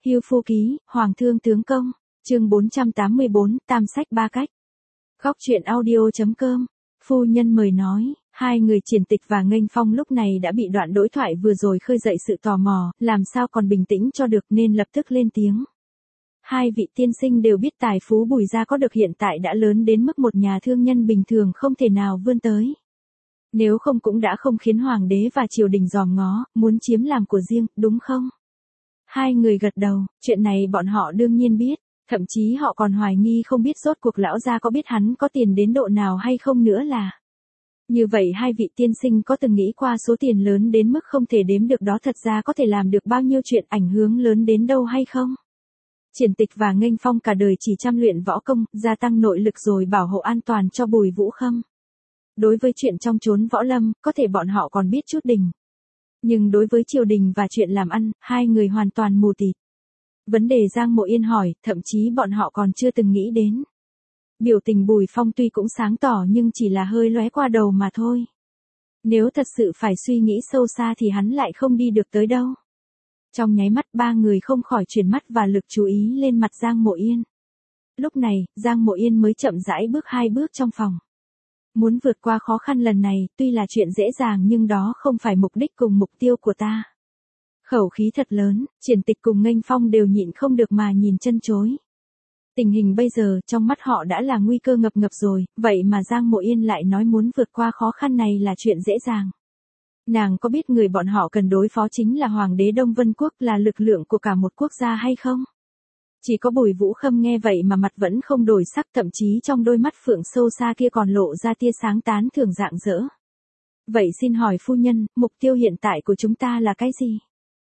Hưu Phu Ký, Hoàng Thương Tướng Công, chương 484, Tam Sách Ba Cách. Góc truyện audio.com, phu nhân mời nói, hai người Triển Tịch và Nghênh Phong lúc này đã bị đoạn đối thoại vừa rồi khơi dậy sự tò mò, làm sao còn bình tĩnh cho được nên lập tức lên tiếng. Hai vị tiên sinh đều biết tài phú Bùi gia có được hiện tại đã lớn đến mức một nhà thương nhân bình thường không thể nào vươn tới. Nếu không cũng đã không khiến hoàng đế và triều đình dòm ngó, muốn chiếm làm của riêng, đúng không? Hai người gật đầu, chuyện này bọn họ đương nhiên biết, thậm chí họ còn hoài nghi không biết rốt cuộc lão gia có biết hắn có tiền đến độ nào hay không nữa là. Như vậy hai vị tiên sinh có từng nghĩ qua số tiền lớn đến mức không thể đếm được đó thật ra có thể làm được bao nhiêu chuyện ảnh hưởng lớn đến đâu hay không? Triển Tịch và Nghênh Phong cả đời chỉ chăm luyện võ công, gia tăng nội lực rồi bảo hộ an toàn cho Bùi Vũ Khâm. Đối với chuyện trong chốn võ lâm, có thể bọn họ còn biết chút đỉnh. Nhưng đối với triều đình và chuyện làm ăn, hai người hoàn toàn mù tịt. Vấn đề Giang Mộ Yên hỏi, thậm chí bọn họ còn chưa từng nghĩ đến. Biểu tình Bùi Phong tuy cũng sáng tỏ nhưng chỉ là hơi lóe qua đầu mà thôi. Nếu thật sự phải suy nghĩ sâu xa thì hắn lại không đi được tới đâu. Trong nháy mắt ba người không khỏi chuyển mắt và lực chú ý lên mặt Giang Mộ Yên. Lúc này, Giang Mộ Yên mới chậm rãi bước hai bước trong phòng. Muốn vượt qua khó khăn lần này, tuy là chuyện dễ dàng nhưng đó không phải mục đích cùng mục tiêu của ta. Khẩu khí thật lớn, Triển Tịch cùng Nghênh Phong đều nhịn không được mà nhìn chân chối. Tình hình bây giờ trong mắt họ đã là nguy cơ ngập ngập rồi, vậy mà Giang Mộ Yên lại nói muốn vượt qua khó khăn này là chuyện dễ dàng. Nàng có biết người bọn họ cần đối phó chính là Hoàng đế Đông Vân Quốc, là lực lượng của cả một quốc gia hay không? Chỉ có Bùi Vũ Khâm nghe vậy mà mặt vẫn không đổi sắc, thậm chí trong đôi mắt phượng sâu xa kia còn lộ ra tia sáng tán thưởng rạng rỡ. Vậy xin hỏi phu nhân, mục tiêu hiện tại của chúng ta là cái gì?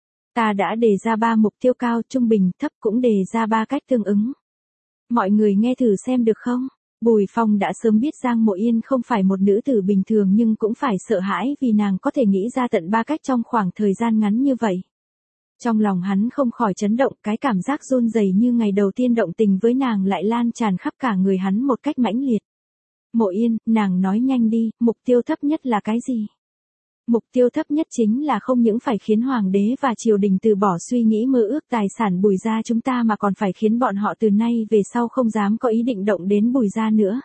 Ta đã đề ra 3 mục tiêu cao, trung bình, thấp, cũng đề ra 3 cách tương ứng. Mọi người nghe thử xem được không? Bùi Phong đã sớm biết Giang Mộ Yên không phải một nữ tử bình thường nhưng cũng phải sợ hãi vì nàng có thể nghĩ ra tận 3 cách trong khoảng thời gian ngắn như vậy. Trong lòng hắn không khỏi chấn động, cái cảm giác run rẩy như ngày đầu tiên động tình với nàng lại lan tràn khắp cả người hắn một cách mãnh liệt. Mộ Yên, nàng nói nhanh đi, mục tiêu thấp nhất là cái gì? Mục tiêu thấp nhất chính là không những phải khiến hoàng đế và triều đình từ bỏ suy nghĩ mơ ước tài sản Bùi gia chúng ta mà còn phải khiến bọn họ từ nay về sau không dám có ý định động đến Bùi gia nữa.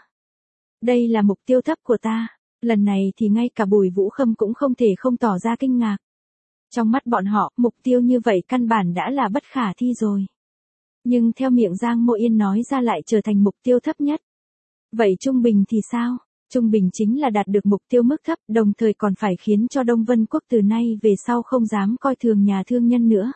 Đây là mục tiêu thấp của ta. Lần này thì ngay cả Bùi Vũ Khâm cũng không thể không tỏ ra kinh ngạc. Trong mắt bọn họ, mục tiêu như vậy căn bản đã là bất khả thi rồi. Nhưng theo miệng Giang Mộ Yên nói ra lại trở thành mục tiêu thấp nhất. Vậy trung bình thì sao? Trung bình chính là đạt được mục tiêu mức thấp, đồng thời còn phải khiến cho Đông Vân Quốc từ nay về sau không dám coi thường nhà thương nhân nữa.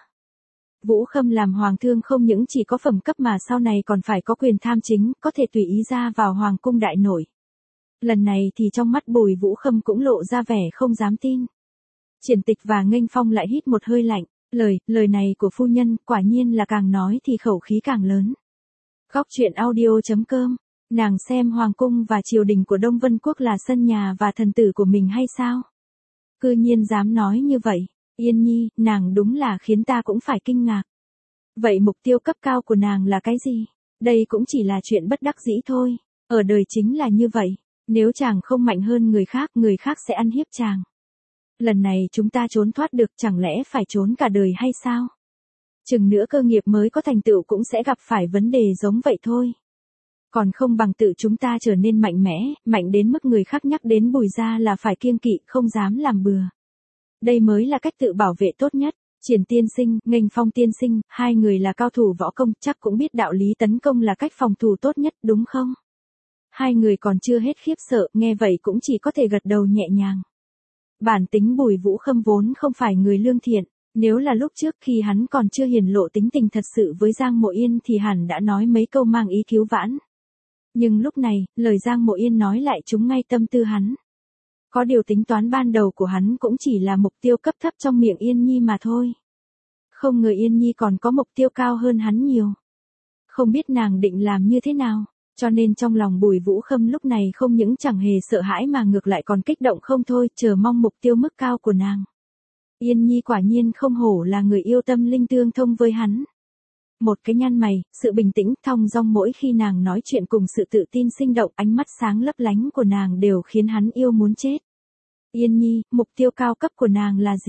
Vũ Khâm làm hoàng thương không những chỉ có phẩm cấp mà sau này còn phải có quyền tham chính, có thể tùy ý ra vào hoàng cung đại nội. Lần này thì trong mắt Bùi Vũ Khâm cũng lộ ra vẻ không dám tin. Triển Tịch và Nghênh Phong lại hít một hơi lạnh, lời này của phu nhân quả nhiên là càng nói thì khẩu khí càng lớn. Góc truyện audio.com, nàng xem hoàng cung và triều đình của Đông Vân Quốc là sân nhà và thần tử của mình hay sao? Cư nhiên dám nói như vậy, Yên Nhi, nàng đúng là khiến ta cũng phải kinh ngạc. Vậy mục tiêu cấp cao của nàng là cái gì? Đây cũng chỉ là chuyện bất đắc dĩ thôi, ở đời chính là như vậy, nếu chàng không mạnh hơn người khác sẽ ăn hiếp chàng. Lần này chúng ta trốn thoát được, chẳng lẽ phải trốn cả đời hay sao? Chừng nữa cơ nghiệp mới có thành tựu cũng sẽ gặp phải vấn đề giống vậy thôi. Còn không bằng tự chúng ta trở nên mạnh mẽ, mạnh đến mức người khác nhắc đến Bùi gia là phải kiêng kỵ, không dám làm bừa. Đây mới là cách tự bảo vệ tốt nhất. Triển tiên sinh, Nghênh Phong tiên sinh, hai người là cao thủ võ công, chắc cũng biết đạo lý tấn công là cách phòng thủ tốt nhất, đúng không? Hai người còn chưa hết khiếp sợ, nghe vậy cũng chỉ có thể gật đầu nhẹ nhàng. Bản tính Bùi Vũ Khâm vốn không phải người lương thiện, nếu là lúc trước khi hắn còn chưa hiển lộ tính tình thật sự với Giang Mộ Yên thì hẳn đã nói mấy câu mang ý cứu vãn. Nhưng lúc này, lời Giang Mộ Yên nói lại trúng ngay tâm tư hắn. Có điều tính toán ban đầu của hắn cũng chỉ là mục tiêu cấp thấp trong miệng Yên Nhi mà thôi. Không ngờ Yên Nhi còn có mục tiêu cao hơn hắn nhiều. Không biết nàng định làm như thế nào, cho nên trong lòng Bùi Vũ Khâm lúc này không những chẳng hề sợ hãi mà ngược lại còn kích động không thôi, chờ mong mục tiêu mức cao của nàng. Yên Nhi quả nhiên không hổ là người yêu tâm linh tương thông với hắn. Một cái nhăn mày, sự bình tĩnh thong dong mỗi khi nàng nói chuyện cùng sự tự tin sinh động, ánh mắt sáng lấp lánh của nàng đều khiến hắn yêu muốn chết. Yên Nhi, mục tiêu cao cấp của nàng là gì?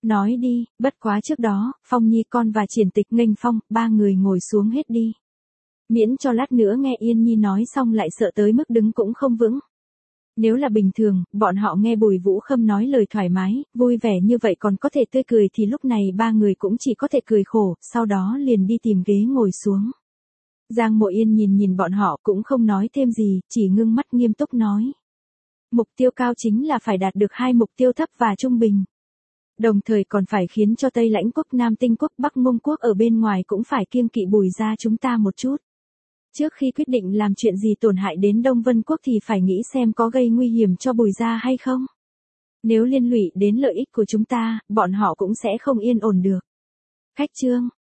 Nói đi, bất quá trước đó, Phong Nhi con và Triển Tịch nghênh Phong, ba người ngồi xuống hết đi. Miễn cho lát nữa nghe Yên Nhi nói xong lại sợ tới mức đứng cũng không vững. Nếu là bình thường, bọn họ nghe Bùi Vũ Khâm nói lời thoải mái, vui vẻ như vậy còn có thể tươi cười thì lúc này ba người cũng chỉ có thể cười khổ, sau đó liền đi tìm ghế ngồi xuống. Giang Mộ Yên nhìn bọn họ cũng không nói thêm gì, chỉ ngưng mắt nghiêm túc nói. Mục tiêu cao chính là phải đạt được 2 mục tiêu thấp và trung bình. Đồng thời còn phải khiến cho Tây Lãnh quốc, Nam Tinh quốc, Bắc Mông quốc ở bên ngoài cũng phải kiêng kỵ Bùi gia chúng ta một chút. Trước khi quyết định làm chuyện gì tổn hại đến Đông Vân quốc thì phải nghĩ xem có gây nguy hiểm cho Bùi gia hay không. Nếu liên lụy đến lợi ích của chúng ta, bọn họ cũng sẽ không yên ổn được. Khách trương,